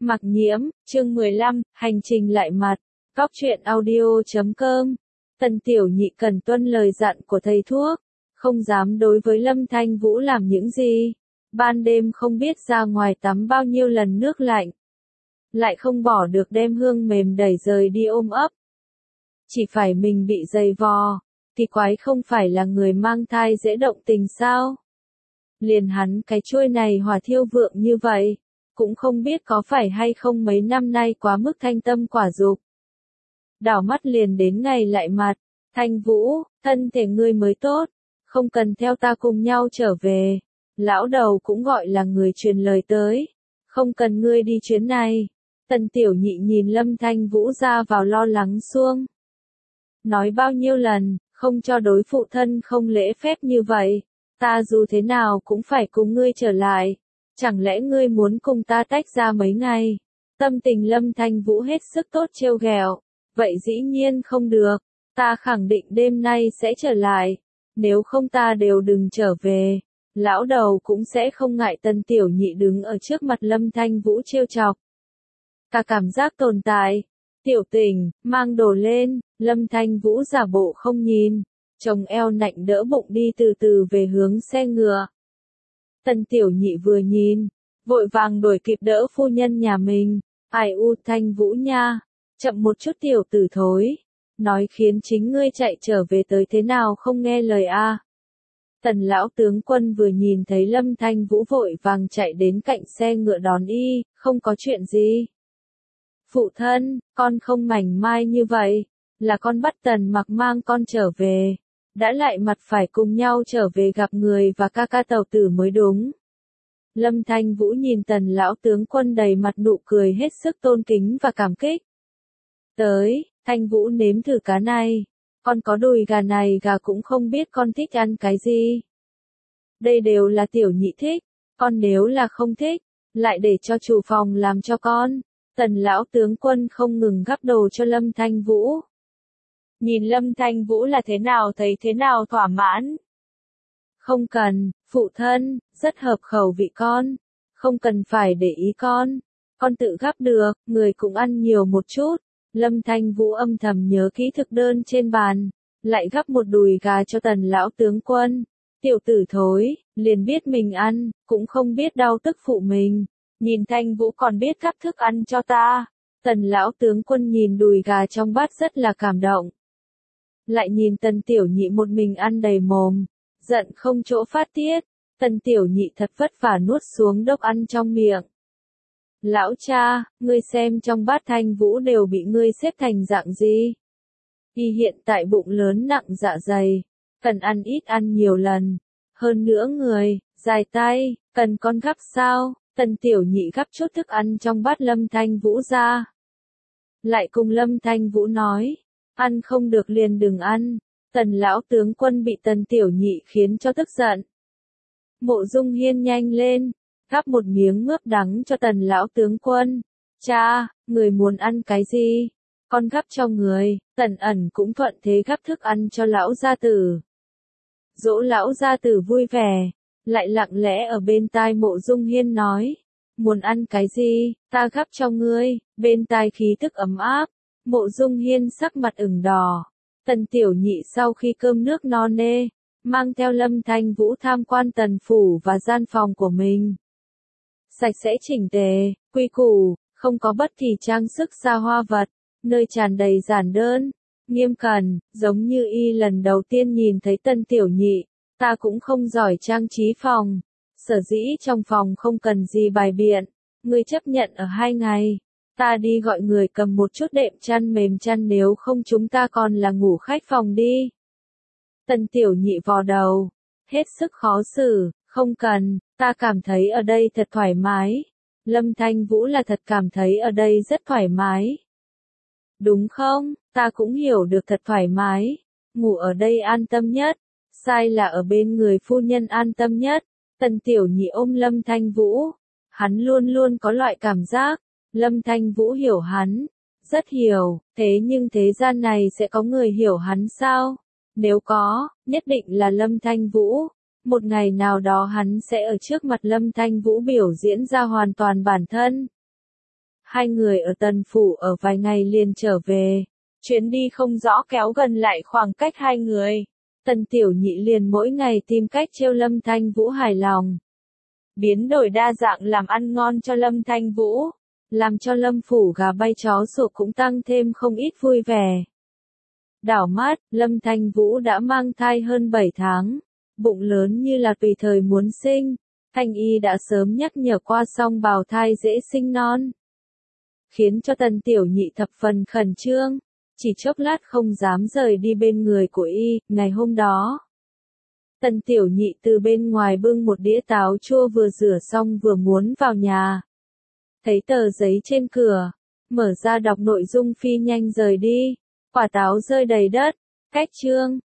Mặc Nhiễm, chương 15, hành trình lại mặt. Góc truyện audio.com. Tần Tiểu Nhị cần tuân lời dặn của thầy thuốc, không dám đối với Lâm Thanh Vũ làm những gì. Ban đêm không biết ra ngoài tắm bao nhiêu lần nước lạnh, lại không bỏ được đem hương mềm đẩy rời đi ôm ấp. Chỉ phải mình bị dày vò, thì quái không phải là người mang thai dễ động tình sao? Liền hắn cái chuôi này hỏa thiêu vượng như vậy, cũng không biết có phải hay không mấy năm nay quá mức thanh tâm quả dục. Đảo mắt liền đến ngày lại mặt, Thanh Vũ, thân thể ngươi mới tốt, không cần theo ta cùng nhau trở về. Lão đầu cũng gọi là người truyền lời tới, không cần ngươi đi chuyến này. Tần Tiểu Nhị nhìn Lâm Thanh Vũ ra vào lo lắng xuông. Nói bao nhiêu lần, không cho đối phụ thân không lễ phép như vậy, ta dù thế nào cũng phải cùng ngươi trở lại. Chẳng lẽ ngươi muốn cùng ta tách ra mấy ngày? Tâm tình Lâm Thanh Vũ hết sức tốt trêu ghẹo. Vậy dĩ nhiên không được, ta khẳng định đêm nay sẽ trở lại, nếu không ta đều đừng trở về. Lão đầu cũng sẽ không ngại Tần Tiểu Nhị đứng ở trước mặt Lâm Thanh Vũ trêu chọc. Cả cảm giác tồn tại. Tiểu Tình, mang đồ lên. Lâm Thanh Vũ giả bộ không nhìn, chồng eo nạnh đỡ bụng đi từ từ về hướng xe ngựa. Tần Tiểu Nhị vừa nhìn, vội vàng đuổi kịp đỡ phu nhân nhà mình. Ai u Thanh Vũ nha, chậm một chút tiểu tử thối, nói khiến chính ngươi chạy trở về tới thế nào không nghe lời a. Tần lão tướng quân vừa nhìn thấy Lâm Thanh Vũ vội vàng chạy đến cạnh xe ngựa đón y, không có chuyện gì. Phụ thân, con không mảnh mai như vậy, là con bắt Tần Mặc mang con trở về, đã lại mặt phải cùng nhau trở về gặp người và ca ca tàu tử mới đúng. Lâm Thanh Vũ nhìn Tần lão tướng quân đầy mặt nụ cười hết sức tôn kính và cảm kích. Tới, Thanh Vũ nếm thử cá này, con có đùi gà này gà cũng không biết con thích ăn cái gì. Đây đều là Tiểu Nhị thích, con nếu là không thích, lại để cho chủ phòng làm cho con. Tần lão tướng quân không ngừng gắp đồ cho Lâm Thanh Vũ. Nhìn Lâm Thanh Vũ là thế nào thấy thế nào thỏa mãn. Không cần, phụ thân, rất hợp khẩu vị con, không cần phải để ý con tự gắp được, người cũng ăn nhiều một chút. Lâm Thanh Vũ âm thầm nhớ kỹ thực đơn trên bàn, lại gắp một đùi gà cho Tần lão tướng quân. Tiểu tử thối, liền biết mình ăn, cũng không biết đau tức phụ mình. Nhìn Thanh Vũ còn biết gắp thức ăn cho ta. Tần lão tướng quân nhìn đùi gà trong bát rất là cảm động. Lại nhìn Tần Tiểu Nhị một mình ăn đầy mồm, giận không chỗ phát tiết. Tần Tiểu Nhị thật vất vả nuốt xuống đốc ăn trong miệng. Lão cha, ngươi xem trong bát Thanh Vũ đều bị ngươi xếp thành dạng gì? Y hiện tại bụng lớn nặng dạ dày, cần ăn ít ăn nhiều lần. Hơn nữa người, dài tay, cần con gắp sao? Tần Tiểu Nhị gắp chút thức ăn trong bát Lâm Thanh Vũ ra. Lại cùng Lâm Thanh Vũ nói, ăn không được liền đừng ăn. Tần lão tướng quân bị Tần Tiểu Nhị khiến cho tức giận. Mộ Dung Hiên nhanh lên, gắp một miếng mướp đắng cho Tần lão tướng quân. Cha, người muốn ăn cái gì? Con gắp cho người. Tần Ẩn cũng thuận thế gắp thức ăn cho lão gia tử. Dỗ lão gia tử vui vẻ, lại lặng lẽ ở bên tai Mộ Dung Hiên nói, muốn ăn cái gì, ta gắp cho ngươi. Bên tai khí tức ấm áp, Mộ Dung Hiên sắc mặt ửng đỏ. Tần Tiểu Nhị sau khi cơm nước no nê, mang theo Lâm Thanh Vũ tham quan tần phủ và gian phòng của mình. Sạch sẽ chỉnh tề, quy củ, không có bất kỳ trang sức xa hoa vật, nơi tràn đầy giản đơn, nghiêm cẩn, giống như y lần đầu tiên nhìn thấy Tần Tiểu Nhị. Ta cũng không giỏi trang trí phòng, sở dĩ trong phòng không cần gì bài biện, ngươi chấp nhận ở 2 ngày. Ta đi gọi người cầm một chút đệm chăn mềm chăn, nếu không chúng ta còn là ngủ khách phòng đi. Tần Tiểu Nhị vò đầu, hết sức khó xử, không cần, ta cảm thấy ở đây thật thoải mái. Lâm Thanh Vũ là thật cảm thấy ở đây rất thoải mái. Đúng không, ta cũng hiểu được thật thoải mái, ngủ ở đây an tâm nhất, sai là ở bên người phu nhân an tâm nhất. Tần Tiểu Nhị ôm Lâm Thanh Vũ, hắn luôn luôn có loại cảm giác, Lâm Thanh Vũ hiểu hắn, rất hiểu, thế nhưng thế gian này sẽ có người hiểu hắn sao? Nếu có, nhất định là Lâm Thanh Vũ. Một ngày nào đó hắn sẽ ở trước mặt Lâm Thanh Vũ biểu diễn ra hoàn toàn bản thân. Hai người ở Tần Phủ ở vài ngày liền trở về. Chuyến đi không rõ kéo gần lại khoảng cách hai người. Tần Tiểu Nhị liền mỗi ngày tìm cách trêu Lâm Thanh Vũ hài lòng. Biến đổi đa dạng làm ăn ngon cho Lâm Thanh Vũ, làm cho Lâm Phủ gà bay chó sủa cũng tăng thêm không ít vui vẻ. Đảo mắt, Lâm Thanh Vũ đã mang thai hơn 7 tháng, bụng lớn như là tùy thời muốn sinh. Thanh y đã sớm nhắc nhở qua xong bào thai dễ sinh non, khiến cho Tần Tiểu Nhị thập phần khẩn trương, chỉ chốc lát không dám rời đi bên người của y. Ngày hôm đó, Tần Tiểu Nhị từ bên ngoài bưng một đĩa táo chua vừa rửa xong vừa muốn vào nhà. Thấy tờ giấy trên cửa, mở ra đọc nội dung phi nhanh rời đi, quả táo rơi đầy đất, cách chương.